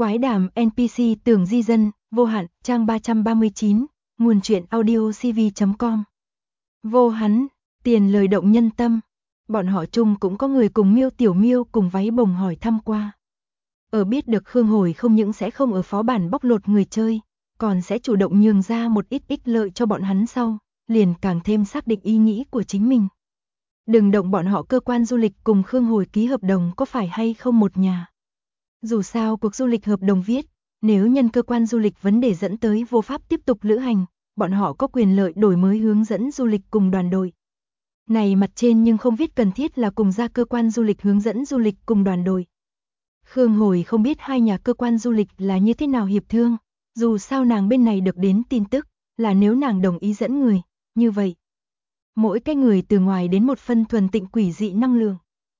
Quái đàm NPC Tưởng Di Dân, vô hạn, trang 339, nguồn truyện audio cv.com. Vô hắn, tiền lời động nhân tâm. Bọn họ chung cũng có người cùng Miêu Tiểu Miêu cùng váy bồng hỏi thăm qua. Ở biết được Khương Hồi không những sẽ không ở phó bản bóc lột người chơi, còn sẽ chủ động nhường ra một ít ích lợi cho bọn hắn sau, liền càng thêm xác định ý nghĩ của chính mình. Đừng động bọn họ, cơ quan du lịch cùng Khương Hồi ký hợp đồng có phải hay không một nhà. Dù sao cuộc du lịch hợp đồng viết, nếu nhân cơ quan du lịch vấn đề dẫn tới vô pháp tiếp tục lữ hành, bọn họ có quyền lợi đổi mới hướng dẫn du lịch cùng đoàn đội. Này mặt trên nhưng không viết cần thiết là cùng ra cơ quan du lịch hướng dẫn du lịch cùng đoàn đội. Khương Hồi không biết hai nhà cơ quan du lịch là như thế nào hiệp thương, dù sao nàng bên này được đến tin tức là nếu nàng đồng ý dẫn người, như vậy mỗi cái người từ ngoài đến một phân thuần tịnh quỷ dị năng lượng.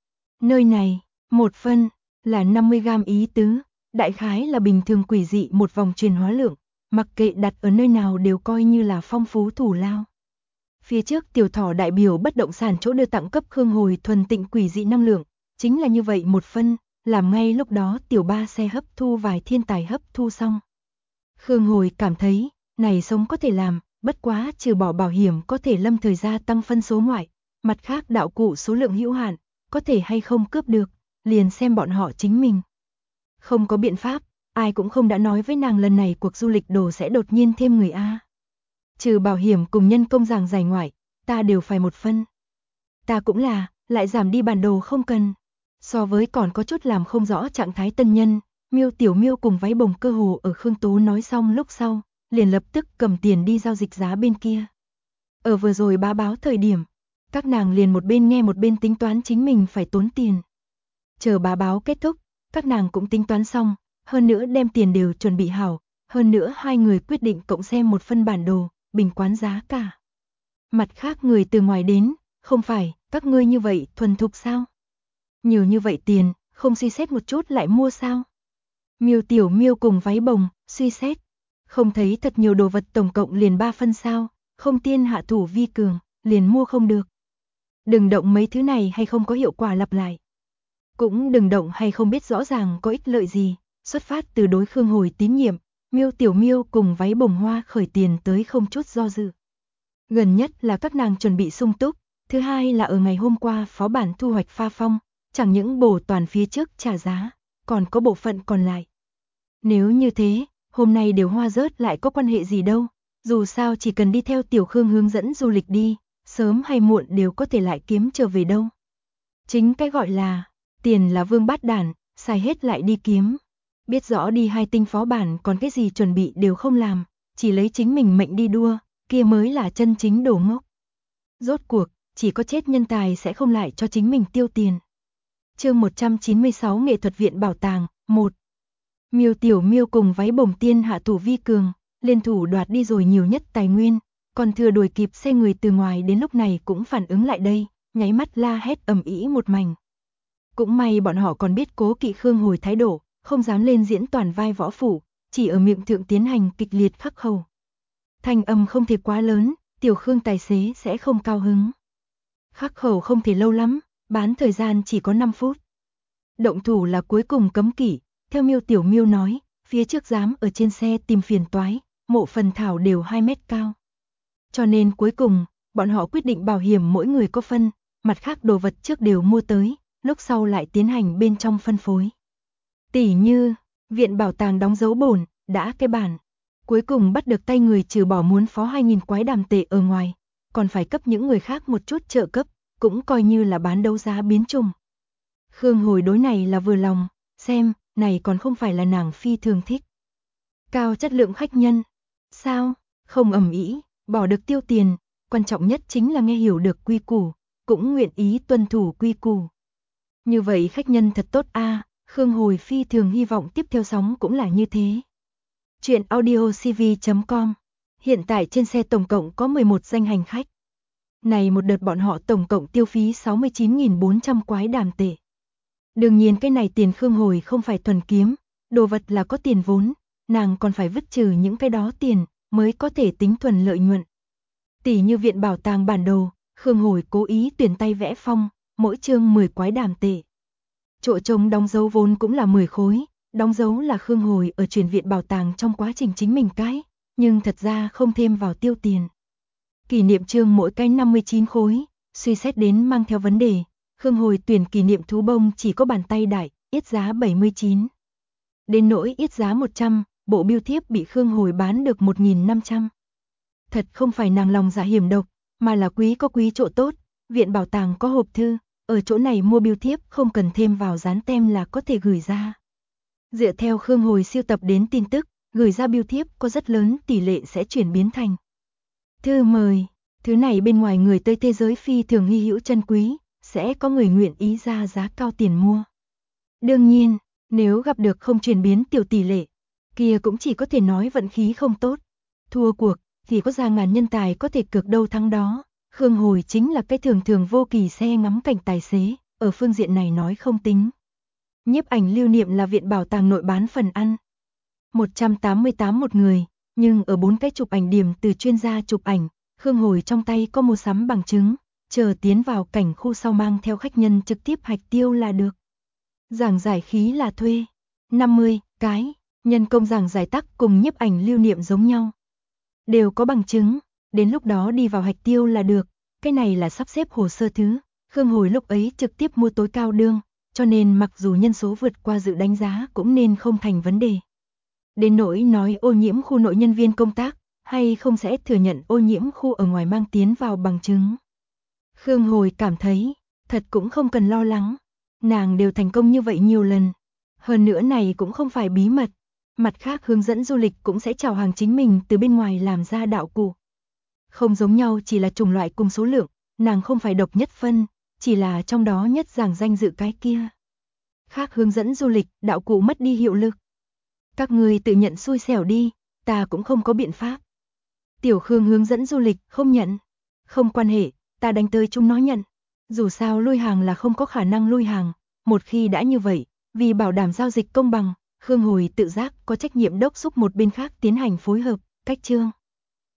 Nơi này, một phân là 50g ý tứ, đại khái là bình thường quỷ dị một vòng truyền hóa lượng, mặc kệ đặt ở nơi nào đều coi như là phong phú thủ lao. Phía trước Tiểu Thỏ đại biểu bất động sản chỗ đưa tặng cấp Khương Hồi thuần tịnh quỷ dị năng lượng, chính là như vậy một phân, làm ngay lúc đó Tiểu Ba xe hấp thu vài thiên tài hấp thu xong. Khương Hồi cảm thấy, này sống có thể làm, bất quá trừ bỏ bảo hiểm có thể lâm thời gia tăng phân số ngoại, mặt khác đạo cụ số lượng hữu hạn, có thể hay không cướp được, liền xem bọn họ chính mình. Không có biện pháp, ai cũng không đã nói với nàng lần này cuộc du lịch đồ sẽ đột nhiên thêm người A. Trừ bảo hiểm cùng nhân công giảng giải ngoại, ta đều phải một phân. Ta cũng là, lại giảm đi bản đồ không cần. So với còn có chút làm không rõ trạng thái tân nhân, Miêu Tiểu Miêu cùng váy bồng cơ hồ ở Khương Tố nói xong lúc sau, liền lập tức cầm tiền đi giao dịch giá bên kia. Ở vừa rồi bá báo thời điểm, các nàng liền một bên nghe một bên tính toán chính mình phải tốn tiền. Chờ bá báo kết thúc, các nàng cũng tính toán xong, hơn nữa đem tiền đều chuẩn bị hảo, hơn nữa hai người quyết định cộng xem một phân bản đồ, bình quán giá cả. Mặt khác người từ ngoài đến, không phải, các ngươi như vậy thuần thục sao? Nhiều như vậy tiền, không suy xét một chút lại mua sao? Miêu Tiểu Miêu cùng váy bồng, suy xét. Không thấy thật nhiều đồ vật tổng cộng liền 3 phân sao, không tiên hạ thủ vi cường, liền mua không được. Đừng động mấy thứ này hay không có hiệu quả lặp lại. Cũng đừng động hay không biết rõ ràng có ích lợi gì, xuất phát từ đối Khương Hồi tín nhiệm, Miêu Tiểu Miêu cùng váy bồng hoa khởi tiền tới không chút do dự. Gần nhất là các nàng chuẩn bị sung túc, thứ hai là ở ngày hôm qua phó bản thu hoạch pha phong, chẳng những bổ toàn phía trước trả giá, còn có bộ phận còn lại. Nếu như thế, hôm nay đều hoa rớt lại có quan hệ gì đâu, dù sao chỉ cần đi theo Tiểu Khương hướng dẫn du lịch đi, sớm hay muộn đều có thể lại kiếm trở về đâu. Chính cái gọi là, tiền là vương bát đản, xài hết lại đi kiếm. Biết rõ đi hai tinh phó bản còn cái gì chuẩn bị đều không làm, chỉ lấy chính mình mệnh đi đua, kia mới là chân chính đồ ngốc. Rốt cuộc, chỉ có chết nhân tài sẽ không lại cho chính mình tiêu tiền. Chương 196 Nghệ thuật viện bảo tàng, 1. Miêu Tiểu Miêu cùng váy bồng tiên hạ thủ vi cường, liên thủ đoạt đi rồi nhiều nhất tài nguyên, còn thừa đuổi kịp xe người từ ngoài đến lúc này cũng phản ứng lại đây, nháy mắt la hét ầm ĩ một mảnh. Cũng may bọn họ còn biết cố kỵ Khương Hồi thái độ, không dám lên diễn toàn vai võ phủ, chỉ ở miệng thượng tiến hành kịch liệt khắc khẩu. Thanh âm không thể quá lớn, Tiểu Khương tài xế sẽ không cao hứng. Khắc khẩu không thể lâu lắm, bán thời gian chỉ có 5 phút. Động thủ là cuối cùng cấm kỵ, theo Miêu Tiểu Miêu nói, phía trước dám ở trên xe tìm phiền toái, mộ phần thảo đều 2 mét cao. Cho nên cuối cùng, bọn họ quyết định bảo hiểm mỗi người có phân, mặt khác đồ vật trước đều mua tới, lúc sau lại tiến hành bên trong phân phối. Tỉ như, viện bảo tàng đóng dấu bổn, đã cái bản. Cuối cùng bắt được tay người trừ bỏ muốn phó 2.000 quái đàm tệ ở ngoài, còn phải cấp những người khác một chút trợ cấp, cũng coi như là bán đấu giá biến trùng. Khương Hồi đối này là vừa lòng, xem, này còn không phải là nàng phi thường thích. Cao chất lượng khách nhân. Sao? Không ầm ĩ, bỏ được tiêu tiền, quan trọng nhất chính là nghe hiểu được quy củ, cũng nguyện ý tuân thủ quy củ. Như vậy khách nhân thật tốt a, Khương Hồi phi thường hy vọng tiếp theo sóng cũng là như thế. Chuyện audio cv.com. Hiện tại trên xe tổng cộng có 11 danh hành khách. Này một đợt bọn họ tổng cộng tiêu phí 69.400 quái đàm tệ. Đương nhiên cái này tiền Khương Hồi không phải thuần kiếm, đồ vật là có tiền vốn, nàng còn phải vứt trừ những cái đó tiền mới có thể tính thuần lợi nhuận. Tỷ như viện bảo tàng bản đồ, Khương Hồi cố ý tuyển tay vẽ phong, mỗi chương 10 quái đàm tệ. Chỗ trống đóng dấu vốn cũng là 10 khối, đóng dấu là Khương Hồi ở chuyển viện bảo tàng trong quá trình chính mình cái, nhưng thật ra không thêm vào tiêu tiền. Kỷ niệm chương mỗi cái 59 khối, suy xét đến mang theo vấn đề, Khương Hồi tuyển kỷ niệm thú bông chỉ có bàn tay đại, yết giá 79. Đến nỗi yết giá 100, bộ bưu thiếp bị Khương Hồi bán được 1.500. Thật không phải nàng lòng dạ hiểm độc, mà là quý có quý chỗ tốt, viện bảo tàng có hộp thư, ở chỗ này mua bưu thiếp không cần thêm vào dán tem là có thể gửi ra. Dựa theo Khương Hồi siêu tập đến tin tức, gửi ra bưu thiếp có rất lớn tỷ lệ sẽ chuyển biến thành thư mời. Thứ này bên ngoài người Tây thế giới phi thường hy hữu chân quý, sẽ có người nguyện ý ra giá cao tiền mua. Đương nhiên, nếu gặp được không chuyển biến tiểu tỷ lệ, kia cũng chỉ có thể nói vận khí không tốt. Thua cuộc, thì có ra ngàn nhân tài có thể cược đâu thắng đó. Khương Hồi chính là cái thường thường vô kỳ xe ngắm cảnh tài xế, ở phương diện này nói không tính. Nhiếp ảnh lưu niệm là viện bảo tàng nội bán phần ăn. 188 một người, nhưng ở 4 cái chụp ảnh điểm từ chuyên gia chụp ảnh, Khương Hồi trong tay có mua sắm bằng chứng, chờ tiến vào cảnh khu sau mang theo khách nhân trực tiếp hạch tiêu là được. Giảng giải khí là thuê 50 cái, nhân công giảng giải tắc cùng nhiếp ảnh lưu niệm giống nhau. Đều có bằng chứng, đến lúc đó đi vào hạch tiêu là được, cái này là sắp xếp hồ sơ thứ. Khương Hồi lúc ấy trực tiếp mua tối cao đương, cho nên mặc dù nhân số vượt qua dự đánh giá cũng nên không thành vấn đề. Đến nỗi nói ô nhiễm khu nội nhân viên công tác, hay không sẽ thừa nhận ô nhiễm khu ở ngoài mang tiến vào bằng chứng. Khương Hồi cảm thấy, thật cũng không cần lo lắng, nàng đều thành công như vậy nhiều lần. Hơn nữa này cũng không phải bí mật, mặt khác hướng dẫn du lịch cũng sẽ chào hàng chính mình từ bên ngoài làm ra đạo cụ. Không giống nhau chỉ là chủng loại cùng số lượng, nàng không phải độc nhất phân, chỉ là trong đó nhất giảng danh dự cái kia. Khác hướng dẫn du lịch, đạo cụ mất đi hiệu lực. Các người tự nhận xui xẻo đi, ta cũng không có biện pháp. Tiểu Khương hướng dẫn du lịch không nhận. Không quan hệ, ta đánh tới chúng nó nhận. Dù sao lui hàng là không có khả năng lui hàng, một khi đã như vậy, vì bảo đảm giao dịch công bằng, Khương Hồi tự giác có trách nhiệm đốc thúc một bên khác tiến hành phối hợp, cách chương.